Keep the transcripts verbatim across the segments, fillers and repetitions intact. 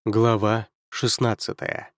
Глава шестнадцатая.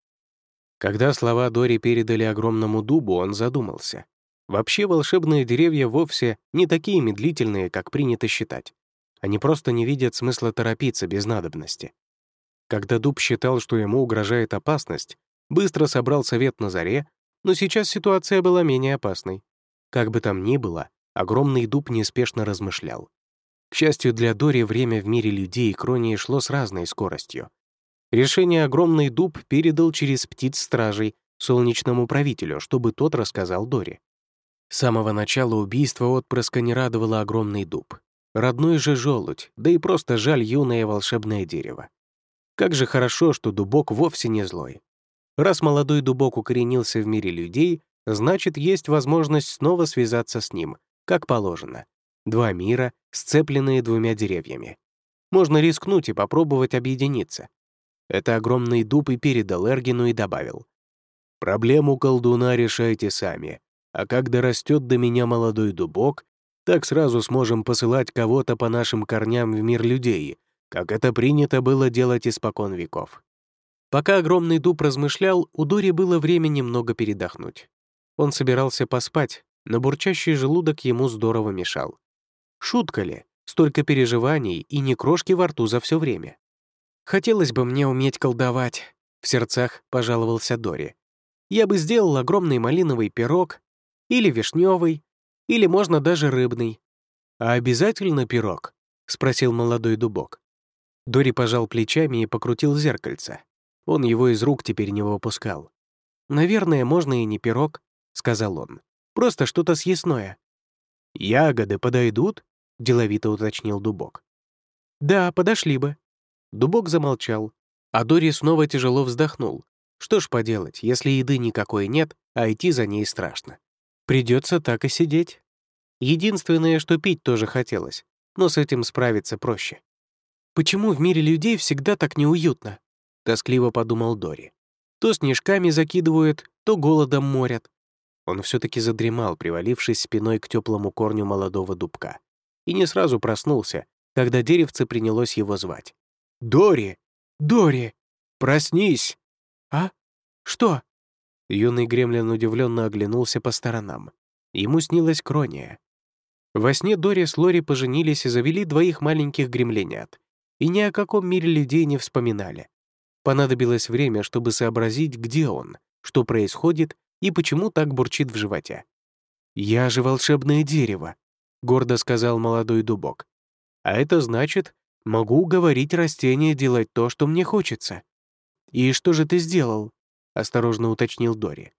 Когда слова Дори передали огромному дубу, он задумался. Вообще волшебные деревья вовсе не такие медлительные, как принято считать. Они просто не видят смысла торопиться без надобности. Когда дуб считал, что ему угрожает опасность, быстро собрал совет на заре, но сейчас ситуация была менее опасной. Как бы там ни было, огромный дуб неспешно размышлял. К счастью для Дори, время в мире людей и Кронии шло с разной скоростью. Решение огромный дуб передал через птиц-стражей солнечному правителю, чтобы тот рассказал Дори. С самого начала убийства отпрыска не радовало огромный дуб. Родной же желудь, да и просто жаль юное волшебное дерево. Как же хорошо, что дубок вовсе не злой. Раз молодой дубок укоренился в мире людей, значит, есть возможность снова связаться с ним, как положено. Два мира, сцепленные двумя деревьями. Можно рискнуть и попробовать объединиться. Это огромный дуб и передал Эргину и добавил: «Проблему колдуна решайте сами, а когда растет до меня молодой дубок, так сразу сможем посылать кого-то по нашим корням в мир людей, как это принято было делать испокон веков». Пока огромный дуб размышлял, у Дори было время немного передохнуть. Он собирался поспать, но бурчащий желудок ему здорово мешал. Шутка ли? Столько переживаний и ни крошки во рту за все время. «Хотелось бы мне уметь колдовать», — в сердцах пожаловался Дори. «Я бы сделал огромный малиновый пирог, или вишневый, или можно даже рыбный». «А обязательно пирог?» — спросил молодой дубок. Дори пожал плечами и покрутил зеркальце. Он его из рук теперь не выпускал. «Наверное, можно и не пирог», — сказал он. «Просто что-то съестное». «Ягоды подойдут?» — деловито уточнил дубок. «Да, подошли бы». Дубок замолчал, а Дори снова тяжело вздохнул. Что ж поделать, если еды никакой нет, а идти за ней страшно. Придется так и сидеть. Единственное, что пить тоже хотелось, но с этим справиться проще. «Почему в мире людей всегда так неуютно?» — тоскливо подумал Дори. «То снежками закидывают, то голодом морят». Он все-таки задремал, привалившись спиной к теплому корню молодого дубка, и не сразу проснулся, когда деревце принялось его звать. «Дори! Дори! Проснись!» «А? Что?» Юный гремлин удивленно оглянулся по сторонам. Ему снилась Крония. Во сне Дори с Лори поженились и завели двоих маленьких гремлинят, и ни о каком мире людей не вспоминали. Понадобилось время, чтобы сообразить, где он, что происходит и почему так бурчит в животе. «Я же волшебное дерево», — гордо сказал молодой дубок. «А это значит, могу уговорить растения делать то, что мне хочется». «И что же ты сделал?» — осторожно уточнил Дори.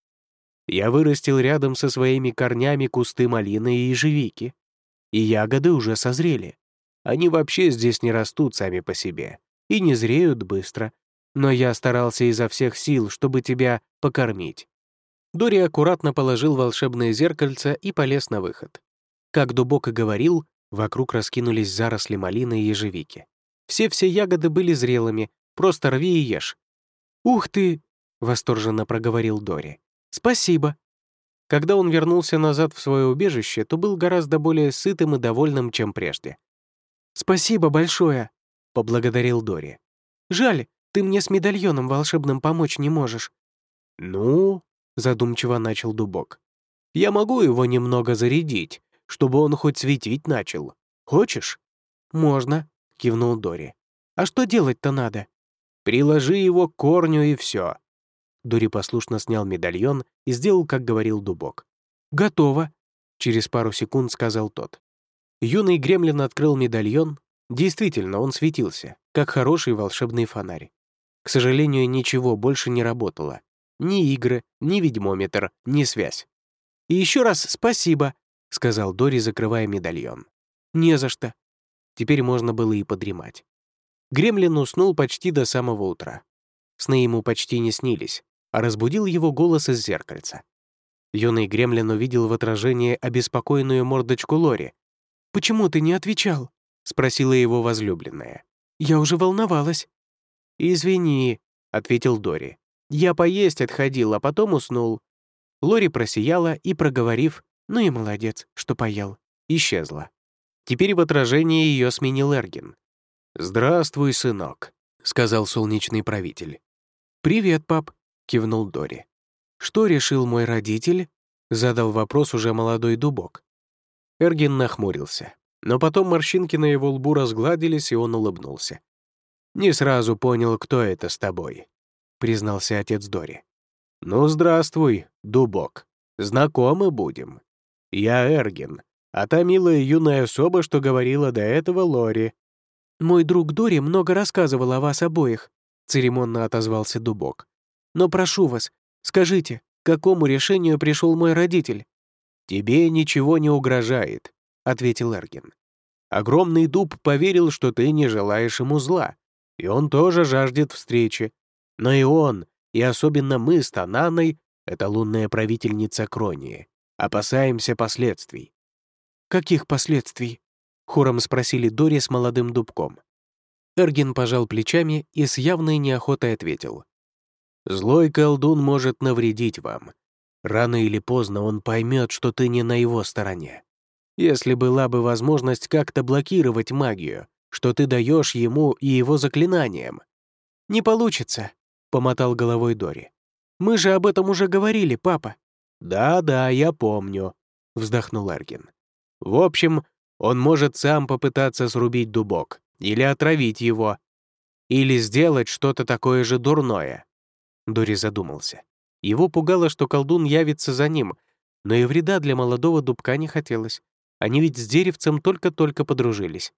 «Я вырастил рядом со своими корнями кусты малины и ежевики. И ягоды уже созрели. Они вообще здесь не растут сами по себе и не зреют быстро. Но я старался изо всех сил, чтобы тебя покормить». Дори аккуратно положил волшебное зеркальце и полез на выход. Как дубок и говорил, вокруг раскинулись заросли малины и ежевики. Все-все ягоды были зрелыми, просто рви и ешь. «Ух ты!» — восторженно проговорил Дори. «Спасибо!» Когда он вернулся назад в свое убежище, то был гораздо более сытым и довольным, чем прежде. «Спасибо большое!» — поблагодарил Дори. «Жаль, ты мне с медальоном волшебным помочь не можешь». «Ну?» — задумчиво начал дубок. «Я могу его немного зарядить, чтобы он хоть светить начал. Хочешь?» «Можно», — кивнул Дори. «А что делать-то надо?» «Приложи его к корню и все». Дори послушно снял медальон и сделал, как говорил дубок. «Готово», — через пару секунд сказал тот. Юный гремлин открыл медальон. Действительно, он светился, как хороший волшебный фонарь. К сожалению, ничего больше не работало. Ни игры, ни ведьмометр, ни связь. «И еще раз спасибо», — сказал Дори, закрывая медальон. «Не за что». Теперь можно было и подремать. Гремлин уснул почти до самого утра. Сны ему почти не снились, а разбудил его голос из зеркальца. Юный гремлин увидел в отражении обеспокоенную мордочку Лори. «Почему ты не отвечал?» — спросила его возлюбленная. «Я уже волновалась». «Извини», — ответил Дори. «Я поесть отходил, а потом уснул». Лори просияла и, проговорив «ну и молодец, что поел», исчезла. Теперь в отражении ее сменил Эргин. «Здравствуй, сынок», — сказал солнечный правитель. «Привет, пап», — кивнул Дори. «Что решил мой родитель?» — задал вопрос уже молодой дубок. Эргин нахмурился, но потом морщинки на его лбу разгладились, и он улыбнулся. «Не сразу понял, кто это с тобой», — признался отец Дори. «Ну, здравствуй, дубок. Знакомы будем. Я Эргин, а та милая юная особа, что говорила до этого, Лори». «Мой друг Дори много рассказывал о вас обоих», — церемонно отозвался дубок. «Но прошу вас, скажите, к какому решению пришел мой родитель?» «Тебе ничего не угрожает», — ответил Эргин. «Огромный дуб поверил, что ты не желаешь ему зла, и он тоже жаждет встречи. Но и он, и особенно мы с Тананой, это лунная правительница Кронии, опасаемся последствий». «Каких последствий?» — хором спросили Дори с молодым дубком. Эргин пожал плечами и с явной неохотой ответил. «Злой колдун может навредить вам. Рано или поздно он поймет, что ты не на его стороне. Если была бы возможность как-то блокировать магию, что ты даешь ему и его заклинаниям». «Не получится», — помотал головой Дори. «Мы же об этом уже говорили, папа». «Да-да, я помню», — вздохнул Эргин. «В общем, он может сам попытаться срубить дубок, или отравить его, или сделать что-то такое же дурное». Дори задумался. Его пугало, что колдун явится за ним, но и вреда для молодого дубка не хотелось. Они ведь с деревцем только-только подружились.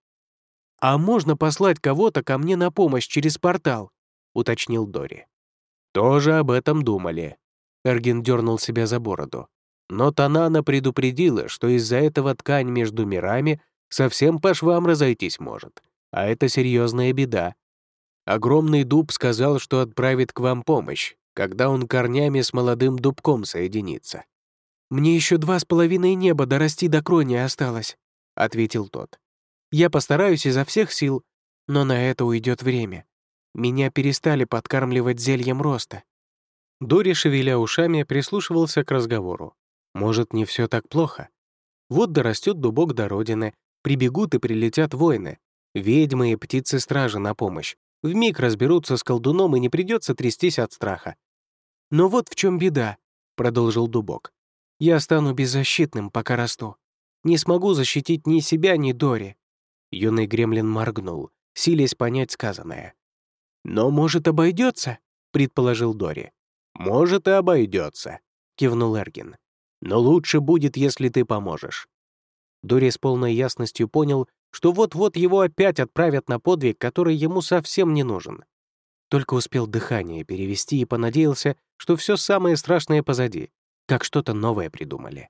«А можно послать кого-то ко мне на помощь через портал?» — уточнил Дори. «Тоже об этом думали». Эргин дернул себя за бороду. Но Танана предупредила, что из-за этого ткань между мирами совсем по швам разойтись может. А это серьезная беда. Огромный дуб сказал, что отправит к вам помощь, когда он корнями с молодым дубком соединится. «Мне еще два с половиной неба дорасти до Кронии осталось», — ответил тот. «Я постараюсь изо всех сил, но на это уйдет время. Меня перестали подкармливать зельем роста». Дори, шевеля ушами, прислушивался к разговору. Может, не все так плохо? Вот дорастет дубок до родины, прибегут и прилетят воины, ведьмы и птицы-стражи на помощь. Вмиг разберутся с колдуном, и не придется трястись от страха. «Но вот в чем беда», — продолжил дубок. «Я стану беззащитным, пока расту. Не смогу защитить ни себя, ни Дори». Юный гремлин моргнул, силясь понять сказанное. «Но, может, обойдется?» — предположил Дори. «Может, и обойдется», — кивнул Эргин. «Но лучше будет, если ты поможешь». Дори с полной ясностью понял, что вот-вот его опять отправят на подвиг, который ему совсем не нужен. Только успел дыхание перевести и понадеялся, что все самое страшное позади, как что-то новое придумали.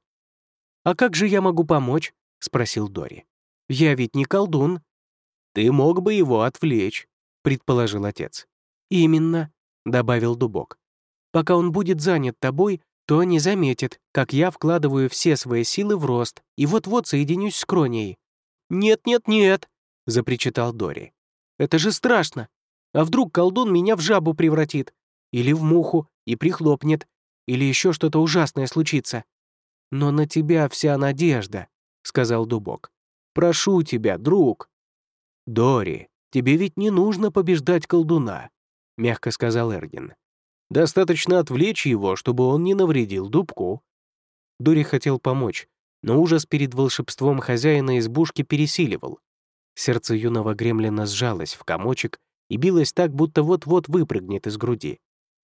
«А как же я могу помочь?» — спросил Дори. «Я ведь не колдун». «Ты мог бы его отвлечь», — предположил отец. «Именно», — добавил дубок. «Пока он будет занят тобой, то не заметит, как я вкладываю все свои силы в рост и вот-вот соединюсь с Кронией». «Нет-нет-нет», — запричитал Дори. «Это же страшно. А вдруг колдун меня в жабу превратит? Или в муху и прихлопнет? Или еще что-то ужасное случится?» «Но на тебя вся надежда», — сказал дубок. «Прошу тебя, друг». «Дори, тебе ведь не нужно побеждать колдуна», — мягко сказал Эргин. «Достаточно отвлечь его, чтобы он не навредил дубку». Дори хотел помочь, но ужас перед волшебством хозяина избушки пересиливал. Сердце юного гремлина сжалось в комочек и билось так, будто вот-вот выпрыгнет из груди.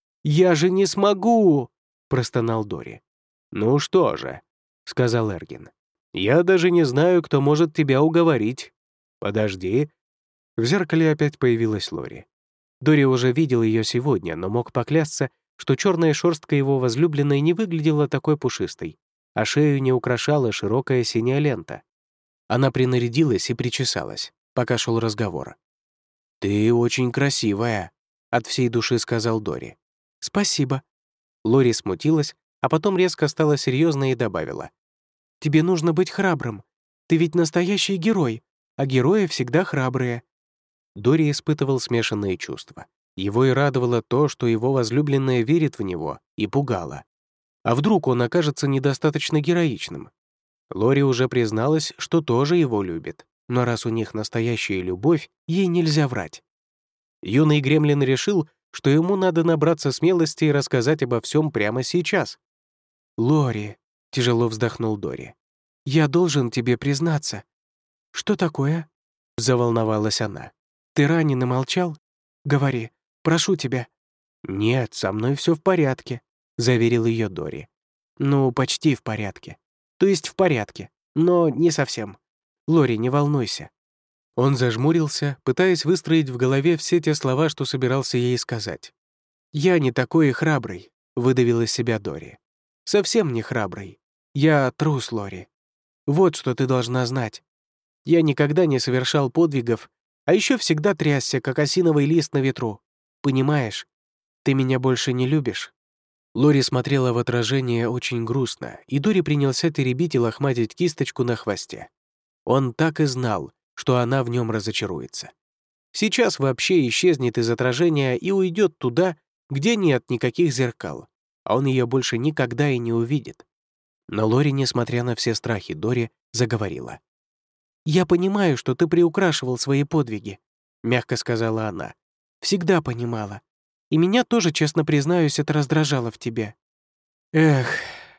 «Я же не смогу!» — простонал Дори. «Ну что же», — сказал Эргин. «Я даже не знаю, кто может тебя уговорить. Подожди». В зеркале опять появилась Лори. Дори уже видел ее сегодня, но мог поклясться, что черная шерстка его возлюбленной не выглядела такой пушистой, а шею не украшала широкая синяя лента. Она принарядилась и причесалась, пока шел разговор. «Ты очень красивая», — от всей души сказал Дори. «Спасибо». Лори смутилась, а потом резко стала серьезной и добавила. «Тебе нужно быть храбрым. Ты ведь настоящий герой, а герои всегда храбрые». Дори испытывал смешанные чувства. Его и радовало то, что его возлюбленная верит в него, и пугало. А вдруг он окажется недостаточно героичным? Лори уже призналась, что тоже его любит, но раз у них настоящая любовь, ей нельзя врать. Юный гремлин решил, что ему надо набраться смелости и рассказать обо всем прямо сейчас. «Лори», — тяжело вздохнул Дори, — «я должен тебе признаться». «Что такое?» — заволновалась она. «Ты ранен и молчал? Говори, прошу тебя». «Нет, со мной все в порядке», — заверил ее Дори. «Ну, почти в порядке. То есть в порядке, но не совсем. Лори, не волнуйся». Он зажмурился, пытаясь выстроить в голове все те слова, что собирался ей сказать. «Я не такой и храбрый», — выдавил из себя Дори. «Совсем не храбрый. Я трус, Лори. Вот что ты должна знать. Я никогда не совершал подвигов, а еще всегда трясся, как осиновый лист на ветру. Понимаешь? Ты меня больше не любишь». Лори смотрела в отражение очень грустно, и Дори принялся теребить и лохматить кисточку на хвосте. Он так и знал, что она в нем разочаруется. Сейчас вообще исчезнет из отражения и уйдет туда, где нет никаких зеркал, а он ее больше никогда и не увидит. Но Лори, несмотря на все страхи Дори, заговорила. «Я понимаю, что ты приукрашивал свои подвиги», — мягко сказала она. «Всегда понимала. И меня тоже, честно признаюсь, это раздражало в тебе». «Эх»,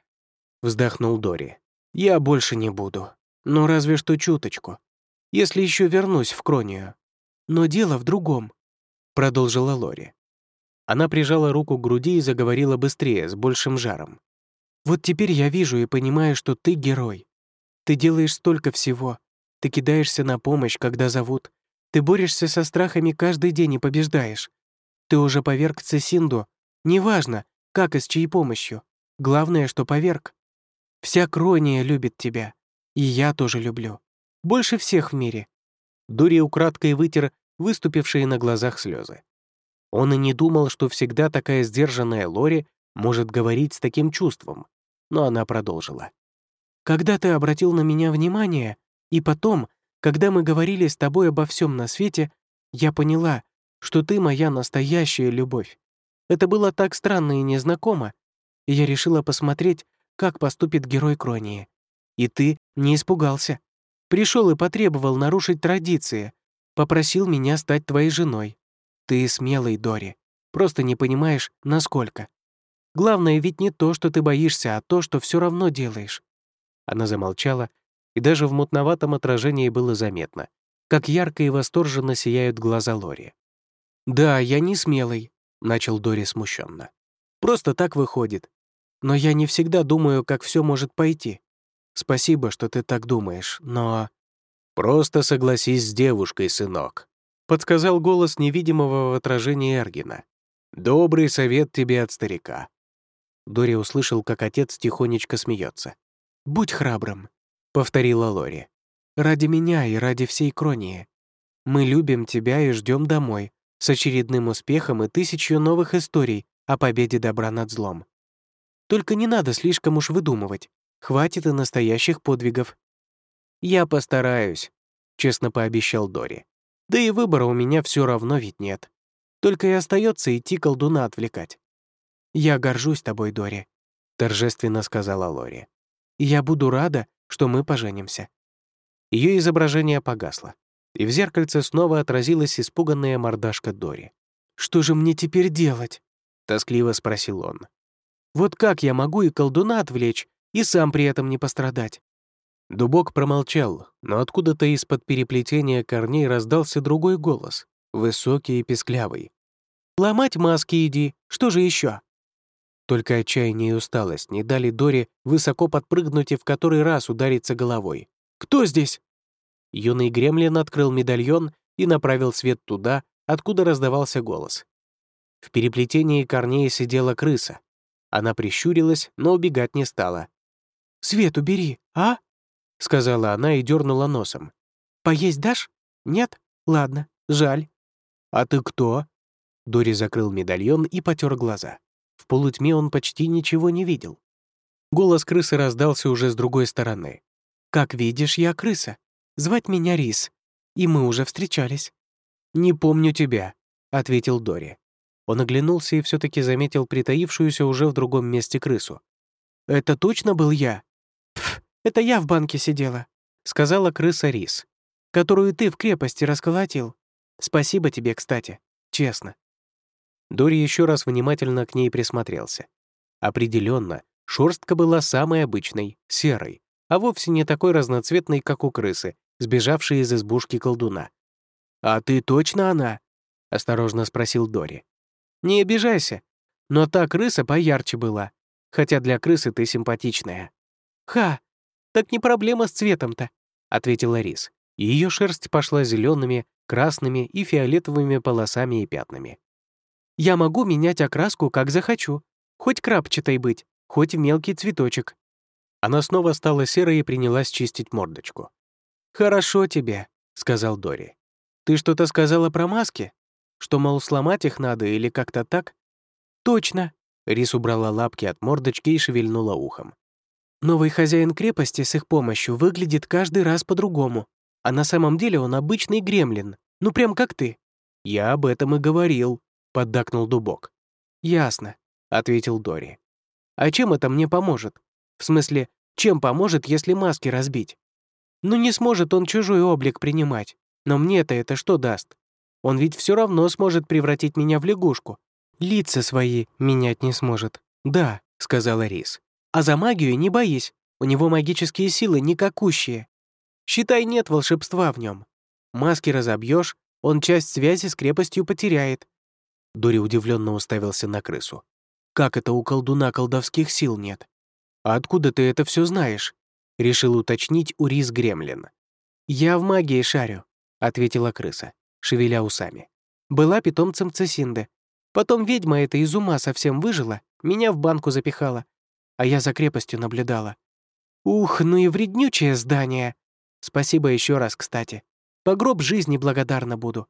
— вздохнул Дори, — «я больше не буду. Ну, разве что чуточку. Если еще вернусь в Кронию». «Но дело в другом», — продолжила Лори. Она прижала руку к груди и заговорила быстрее, с большим жаром. «Вот теперь я вижу и понимаю, что ты герой. Ты делаешь столько всего. Ты кидаешься на помощь, когда зовут. Ты борешься со страхами каждый день и побеждаешь. Ты уже поверг Цесинду. Неважно, как и с чьей помощью. Главное, что поверг. Вся Крония любит тебя. И я тоже люблю. Больше всех в мире». Дори украдкой вытер выступившие на глазах слезы. Он и не думал, что всегда такая сдержанная Лори может говорить с таким чувством, но она продолжила. «Когда ты обратил на меня внимание, и потом, когда мы говорили с тобой обо всем на свете, я поняла, что ты моя настоящая любовь. Это было так странно и незнакомо, и я решила посмотреть, как поступит герой Кронии. И ты не испугался. Пришел и потребовал нарушить традиции, попросил меня стать твоей женой. Ты смелый, Дори, просто не понимаешь, насколько. Главное ведь не то, что ты боишься, а то, что все равно делаешь». Она замолчала, и даже в мутноватом отражении было заметно, как ярко и восторженно сияют глаза Лори. «Да, я не смелый», — начал Дори смущенно. «Просто так выходит. Но я не всегда думаю, как все может пойти. Спасибо, что ты так думаешь, но...» «Просто согласись с девушкой, сынок», — подсказал голос невидимого в отражении Эргина. «Добрый совет тебе от старика». Дори услышал, как отец тихонечко смеется. «Будь храбрым», — повторила Лори. «Ради меня и ради всей Кронии. Мы любим тебя и ждем домой, с очередным успехом и тысячью новых историй о победе добра над злом. Только не надо слишком уж выдумывать. Хватит и настоящих подвигов». «Я постараюсь», — честно пообещал Дори. «Да и выбора у меня все равно ведь нет. Только и остается идти колдуна отвлекать». «Я горжусь тобой, Дори», — торжественно сказала Лори. «Я буду рада, что мы поженимся». Ее изображение погасло, и в зеркальце снова отразилась испуганная мордашка Дори. «Что же мне теперь делать?» — тоскливо спросил он. «Вот как я могу и колдуна отвлечь, и сам при этом не пострадать?» Дубок промолчал, но откуда-то из-под переплетения корней раздался другой голос, высокий и песклявый. «Ломать маски иди, что же еще?» Только отчаяние и усталость не дали Дори высоко подпрыгнуть и в который раз удариться головой. «Кто здесь?» Юный гремлин открыл медальон и направил свет туда, откуда раздавался голос. В переплетении корней сидела крыса. Она прищурилась, но убегать не стала. «Свет убери, а?» — сказала она и дернула носом. «Поесть дашь? Нет? Ладно, жаль». «А ты кто?» Дори закрыл медальон и потер глаза. В полутьме он почти ничего не видел. Голос крысы раздался уже с другой стороны. «Как видишь, я крыса. Звать меня Рис. И мы уже встречались». «Не помню тебя», — ответил Дори. Он оглянулся и все-таки заметил притаившуюся уже в другом месте крысу. «Это точно был я?» «Пф, это я в банке сидела», — сказала крыса Рис, «которую ты в крепости расколотил. Спасибо тебе, кстати. честно». Дори еще раз внимательно к ней присмотрелся. Определенно, шерстка была самой обычной, серой, а вовсе не такой разноцветной, как у крысы, сбежавшей из избушки колдуна. «А ты точно она?» — осторожно спросил Дори. «Не обижайся, но та крыса поярче была, хотя для крысы ты симпатичная». «Ха! Так не проблема с цветом-то», — ответила Рис. Ее шерсть пошла зелеными, красными и фиолетовыми полосами и пятнами. «Я могу менять окраску, как захочу. Хоть крапчатой быть, хоть в мелкий цветочек». Она снова стала серой и принялась чистить мордочку. «Хорошо тебе», — сказал Дори. «Ты что-то сказала про маски? Что, мол, сломать их надо или как-то так?» «Точно», — Рис убрала лапки от мордочки и шевельнула ухом. «Новый хозяин крепости с их помощью выглядит каждый раз по-другому, а на самом деле он обычный гремлин, ну прям как ты». «Я об этом и говорил», — поддакнул Дубок. «Ясно», — ответил Дори. «А чем это мне поможет? В смысле, чем поможет, если маски разбить? Ну не сможет он чужой облик принимать, но мне-то это что даст? Он ведь все равно сможет превратить меня в лягушку. Лица свои менять не сможет». «Да», — сказала Рис. «А за магию не боись, у него магические силы никакущие. Считай, нет волшебства в нем. Маски разобьешь, он часть связи с крепостью потеряет». Дори удивленно уставился на крысу. «Как это у колдуна колдовских сил нет?» «А откуда ты это все знаешь?» — решил уточнить у Рис Гремлин. «Я в магии шарю», — ответила крыса, шевеля усами. «Была питомцем Цесинды. Потом ведьма эта из ума совсем выжила, меня в банку запихала, а я за крепостью наблюдала. Ух, ну и вреднючее здание. Спасибо еще раз, кстати. По гроб жизни благодарна буду».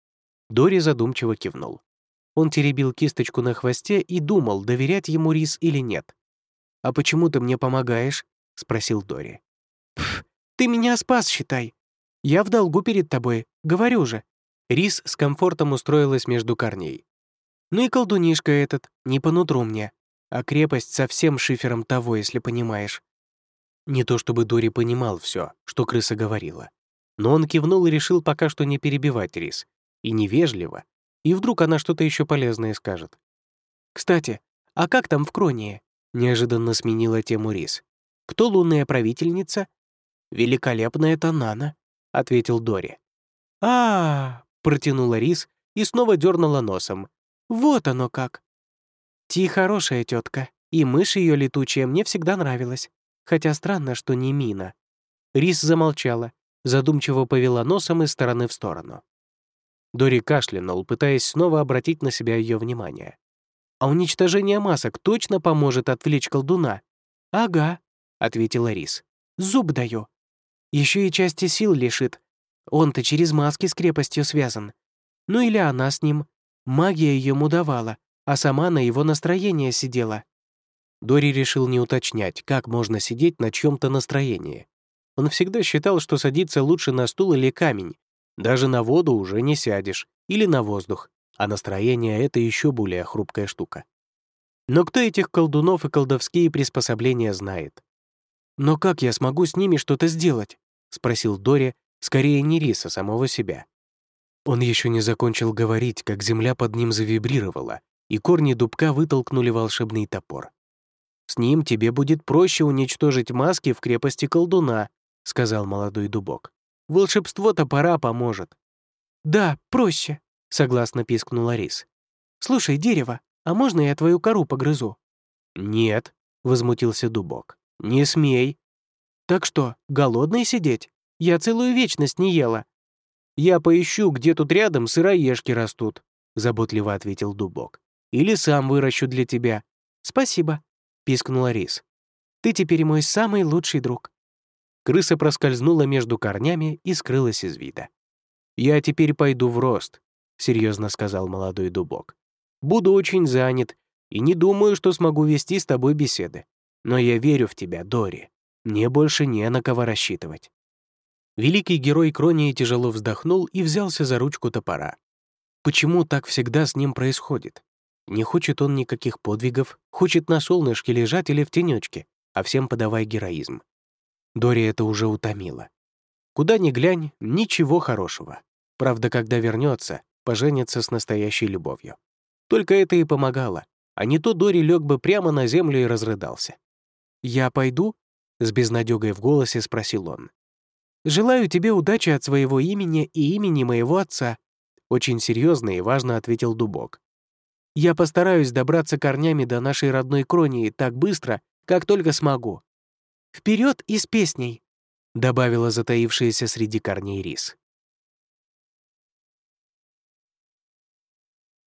Дори задумчиво кивнул. Он теребил кисточку на хвосте и думал, доверять ему Рис или нет. «А почему ты мне помогаешь?» — спросил Дори. «Пф, ты меня спас, считай. Я в долгу перед тобой, говорю же». Рис с комфортом устроилась между корней. «Ну и колдунишка этот, не по нутру мне. А крепость совсем шифером того, если понимаешь». Не то чтобы Дори понимал все, что крыса говорила. Но он кивнул и решил пока что не перебивать Рис. И невежливо. И вдруг она что-то еще полезное скажет. «Кстати, а как там в Кронии?» — неожиданно сменила тему Рис. «Кто лунная правительница?» «Великолепная Танана», — ответил Дори. а, -а, -а протянула Рис и снова дернула носом. «Вот оно как!» «Ти хорошая тетка, и мышь ее летучая мне всегда нравилась. Хотя странно, что не Мина». Рис замолчала, задумчиво повела носом из стороны в сторону. Дори кашлянул, пытаясь снова обратить на себя ее внимание. «А уничтожение масок точно поможет отвлечь колдуна?» «Ага», — ответила Рис. «Зуб даю. Еще и части сил лишит. Он-то через маски с крепостью связан. Ну или она с ним. Магия ему давала, а сама на его настроение сидела». Дори решил не уточнять, как можно сидеть на чьем-то настроении. Он всегда считал, что садиться лучше на стул или камень. Даже на воду уже не сядешь, или на воздух, а настроение — это еще более хрупкая штука. Но кто этих колдунов и колдовские приспособления знает? «Но как я смогу с ними что-то сделать?» — спросил Дори, скорее не Рис, а самого себя. Он еще не закончил говорить, как земля под ним завибрировала, и корни дубка вытолкнули волшебный топор. «С ним тебе будет проще уничтожить маски в крепости колдуна», — сказал молодой дубок. «Волшебство топора поможет». «Да, проще», — согласно пискнула Рис. «Слушай, дерево, а можно я твою кору погрызу?» «Нет», — возмутился дубок. «Не смей». «Так что, голодный сидеть? Я целую вечность не ела». «Я поищу, где тут рядом сыроежки растут», — заботливо ответил дубок. «Или сам выращу для тебя». «Спасибо», — пискнула Рис. «Ты теперь мой самый лучший друг». Крыса проскользнула между корнями и скрылась из вида. «Я теперь пойду в рост», — серьезно сказал молодой дубок. «Буду очень занят и не думаю, что смогу вести с тобой беседы. Но я верю в тебя, Дори. Мне больше не на кого рассчитывать». Великий герой Кронии тяжело вздохнул и взялся за ручку топора. Почему так всегда с ним происходит? Не хочет он никаких подвигов, хочет на солнышке лежать или в тенечке, а всем подавай героизм. Дори это уже утомило. Куда ни глянь, ничего хорошего. Правда, когда вернется, поженятся с настоящей любовью. Только это и помогало, а не то Дори лег бы прямо на землю и разрыдался. «Я пойду?» — с безнадёгой в голосе спросил он. «Желаю тебе удачи от своего имени и имени моего отца», — очень серьезно и важно ответил Дубок. «Я постараюсь добраться корнями до нашей родной Кронии так быстро, как только смогу. Вперед и с песней!» — добавила затаившаяся среди корней рис.